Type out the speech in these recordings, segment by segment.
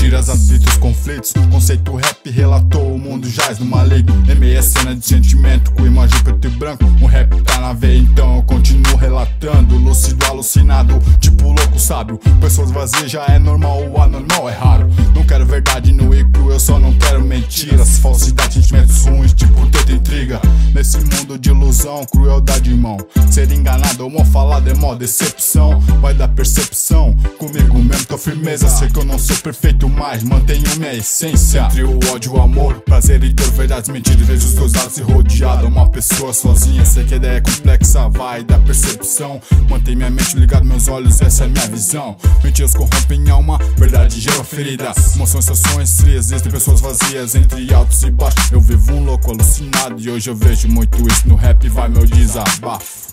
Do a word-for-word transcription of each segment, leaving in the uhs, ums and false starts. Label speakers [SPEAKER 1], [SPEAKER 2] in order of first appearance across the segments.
[SPEAKER 1] mentiras, atritos, conflitos. Conceito rap relatou, o mundo jaz numa lei. É meia cena de sentimento, com imagem preto e branco. Um rap tá na veia, então eu continuo relatando. Lúcido, alucinado, tipo louco sábio. Pessoas vazias já é normal, o anormal é raro. Não quero verdade no e cru, eu só não quero mentiras. Falsidade, sentimentos ruins, tipo teta intriga. Nesse mundo de ilusão, crueldade, irmão. Ser enganado ou mal falado é mó decepção. Vai dar percepção, comigo mesmo tô firmeza. Sei que eu não sou perfeito, mas mantenho minha essência. Entre o ódio e o amor, prazer e dor, verdades, mentiras. Vejo os dois lados e rodeado, uma pessoa sozinha. Sei que a ideia é complexa, vai dar percepção. Mantém minha mente ligada, meus olhos, essa é minha visão. Mentiras corrompem alma, verdade gera ferida. Emoções, sensações frias, existem pessoas vazias. Entre altos e baixos, eu vivo um louco alucinado. E hoje eu vejo muito isso no rap, vai meu desabafo.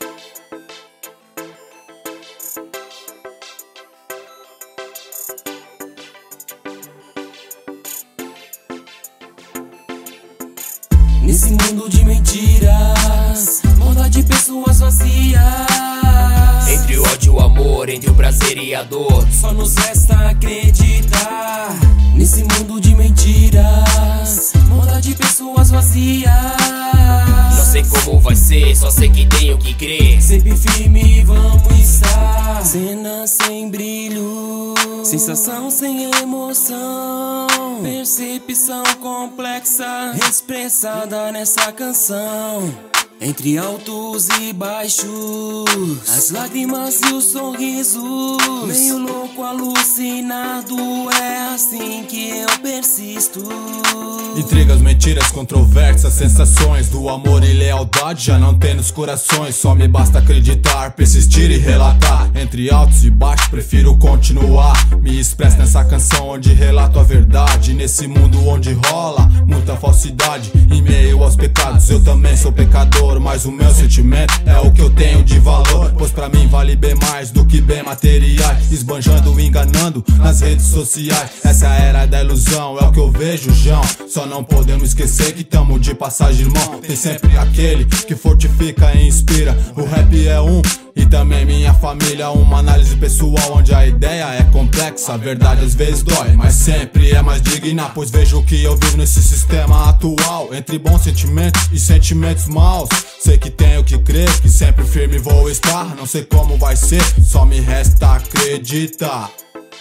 [SPEAKER 2] Nesse mundo de mentiras, maldade de pessoas vazias.
[SPEAKER 3] Entre o ódio e o amor, entre o prazer e a dor,
[SPEAKER 2] só nos resta acreditar. Nesse mundo de mentiras, maldade de pessoas vazias.
[SPEAKER 3] Não sei como vai ser, só sei que tenho que crer.
[SPEAKER 2] Sempre firme vamos estar. Cena sem brilho, sensação sem emoção, percepção complexa expressada nessa canção. Entre altos e baixos, as lágrimas e os sorrisos, meio louco, alucinado, é assim que eu persisto.
[SPEAKER 1] Intrigas, mentiras, controvérsias, sensações do amor e lealdade já não tem nos corações. Só me basta acreditar, persistir e relatar. Entre altos e baixos prefiro continuar. Me expresso nessa canção onde relato a verdade. Nesse mundo onde rola muita falsidade, em meio aos pecados eu também sou pecador. Mas o meu sentimento é o que eu tenho de valor, pois pra mim vale bem mais do que bem materiais. Esbanjando, enganando nas redes sociais. Essa é a era da ilusão, é o que eu vejo, João. Só não podemos esquecer que tamo de passagem, irmão. Tem sempre aquele que fortifica e inspira. O rap é um e também minha família. Uma análise pessoal onde a ideia é complexa. A verdade às vezes dói, mas sempre é mais digna, pois vejo que eu vivo nesse sistema atual. Entre bons sentimentos e sentimentos maus, sei que tenho que crer, que sempre firme vou estar. Não sei como vai ser, só me resta acreditar.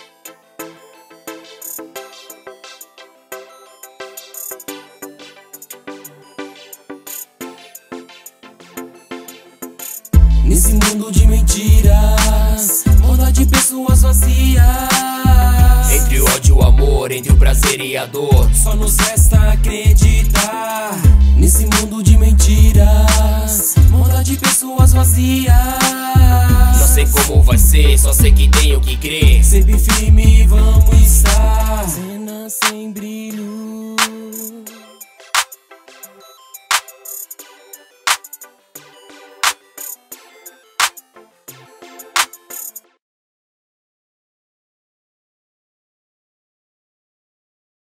[SPEAKER 2] Nesse mundo de mentiras, maldade de pessoas vazias.
[SPEAKER 3] Entre o ódio e o amor, entre o prazer e a dor,
[SPEAKER 2] só nos resta acreditar. Nesse mundo de mentiras, maldade de pessoas vazias.
[SPEAKER 3] Não sei como vai ser, só sei que tenho que crer.
[SPEAKER 2] Sempre firme vamos estar. Cenas